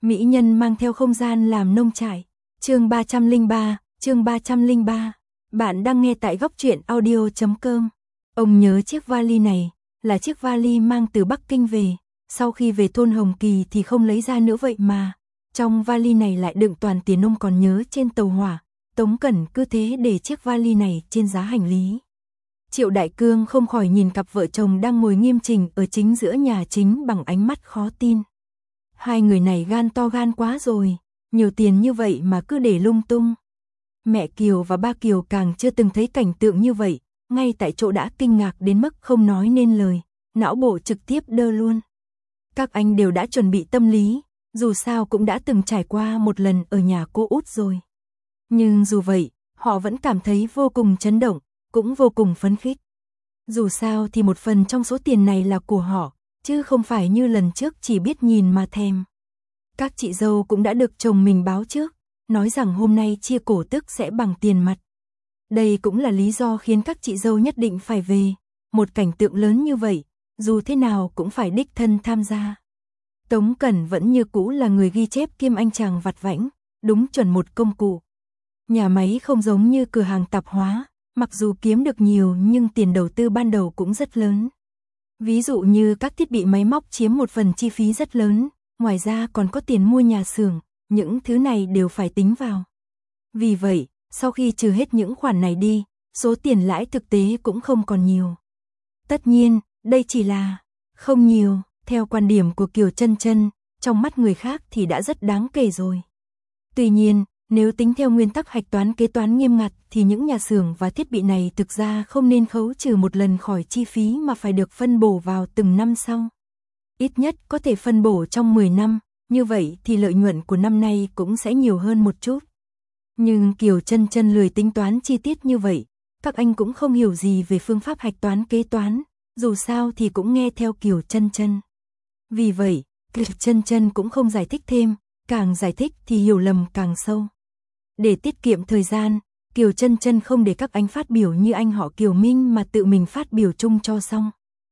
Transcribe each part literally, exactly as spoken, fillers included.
Mỹ nhân mang theo không gian làm nông trại. Chương ba trăm lẻ ba, chương ba trăm lẻ ba. Bạn đang nghe tại góc truyện audio chấm com. Ông nhớ chiếc vali này, là chiếc vali mang từ Bắc Kinh về, sau khi về thôn Hồng Kỳ thì không lấy ra nữa vậy mà. Trong vali này lại đựng toàn tiền ông còn nhớ trên tàu hỏa. Tống Cẩn cứ thế để chiếc vali này trên giá hành lý. Triệu Đại Cương không khỏi nhìn cặp vợ chồng đang ngồi nghiêm chỉnh ở chính giữa nhà chính bằng ánh mắt khó tin. Hai người này gan to gan quá rồi, nhiều tiền như vậy mà cứ để lung tung. Mẹ Kiều và ba Kiều càng chưa từng thấy cảnh tượng như vậy, ngay tại chỗ đã kinh ngạc đến mức không nói nên lời, não bộ trực tiếp đơ luôn. Các anh đều đã chuẩn bị tâm lý, dù sao cũng đã từng trải qua một lần ở nhà cô út rồi. Nhưng dù vậy, họ vẫn cảm thấy vô cùng chấn động, cũng vô cùng phấn khích. Dù sao thì một phần trong số tiền này là của họ, chứ không phải như lần trước chỉ biết nhìn mà thèm. Các chị dâu cũng đã được chồng mình báo trước, nói rằng hôm nay chia cổ tức sẽ bằng tiền mặt. Đây cũng là lý do khiến các chị dâu nhất định phải về, một cảnh tượng lớn như vậy, dù thế nào cũng phải đích thân tham gia. Tống Cẩn vẫn như cũ là người ghi chép kiêm anh chàng vặt vãnh, đúng chuẩn một công cụ. Nhà máy không giống như cửa hàng tạp hóa, mặc dù kiếm được nhiều nhưng tiền đầu tư ban đầu cũng rất lớn. Ví dụ như các thiết bị máy móc chiếm một phần chi phí rất lớn, ngoài ra còn có tiền mua nhà xưởng, những thứ này đều phải tính vào. Vì vậy, sau khi trừ hết những khoản này đi, số tiền lãi thực tế cũng không còn nhiều. Tất nhiên, đây chỉ là không nhiều, theo quan điểm của Kiều Chân Chân, trong mắt người khác thì đã rất đáng kể rồi. Tuy nhiên, nếu tính theo nguyên tắc hạch toán kế toán nghiêm ngặt thì những nhà xưởng và thiết bị này thực ra không nên khấu trừ một lần khỏi chi phí mà phải được phân bổ vào từng năm sau. Ít nhất có thể phân bổ trong mười năm, như vậy thì lợi nhuận của năm nay cũng sẽ nhiều hơn một chút. Nhưng Kiều Chân Chân lười tính toán chi tiết như vậy, các anh cũng không hiểu gì về phương pháp hạch toán kế toán, dù sao thì cũng nghe theo Kiều Chân Chân. Vì vậy, Kiều Chân Chân cũng không giải thích thêm, càng giải thích thì hiểu lầm càng sâu. Để tiết kiệm thời gian, Kiều Chân Chân không để các anh phát biểu như anh họ Kiều Minh mà tự mình phát biểu chung cho xong.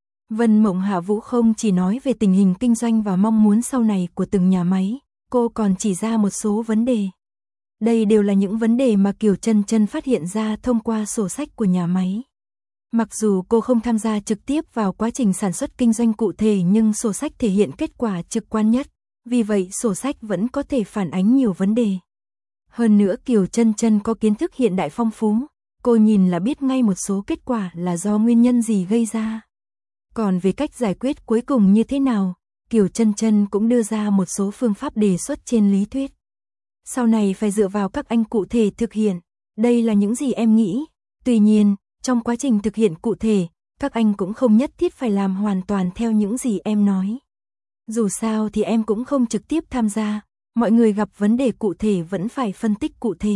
Vân Mộng Hạ Vũ không chỉ nói về tình hình kinh doanh và mong muốn sau này của từng nhà máy, cô còn chỉ ra một số vấn đề. Đây đều là những vấn đề mà Kiều Chân Chân phát hiện ra thông qua sổ sách của nhà máy. Mặc dù cô không tham gia trực tiếp vào quá trình sản xuất kinh doanh cụ thể nhưng sổ sách thể hiện kết quả trực quan nhất, vì vậy sổ sách vẫn có thể phản ánh nhiều vấn đề. Hơn nữa Kiều Chân Chân có kiến thức hiện đại phong phú, cô nhìn là biết ngay một số kết quả là do nguyên nhân gì gây ra. Còn về cách giải quyết cuối cùng như thế nào, Kiều Chân Chân cũng đưa ra một số phương pháp đề xuất trên lý thuyết. Sau này phải dựa vào các anh cụ thể thực hiện, đây là những gì em nghĩ. Tuy nhiên, trong quá trình thực hiện cụ thể, các anh cũng không nhất thiết phải làm hoàn toàn theo những gì em nói. Dù sao thì em cũng không trực tiếp tham gia, mọi người gặp vấn đề cụ thể vẫn phải phân tích cụ thể.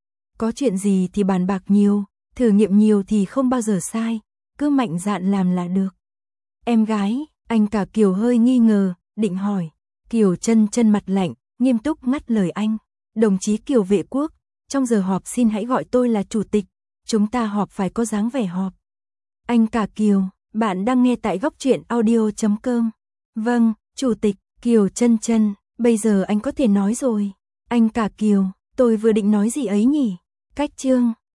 Có chuyện gì thì bàn bạc nhiều, thử nghiệm nhiều thì không bao giờ sai, cứ mạnh dạn làm là được. Em gái, anh cả Kiều hơi nghi ngờ, định hỏi. Kiều Chân Chân mặt lạnh, nghiêm túc ngắt lời anh. Đồng chí Kiều Vệ Quốc, trong giờ họp xin hãy gọi tôi là chủ tịch, chúng ta họp phải có dáng vẻ họp. Anh cả Kiều, bạn đang nghe tại góc truyện audio chấm com. Vâng, chủ tịch. Kiều Chân Chân, bây giờ anh có thể nói rồi. Anh cả Kiều, tôi vừa định nói gì ấy nhỉ? Cách chương.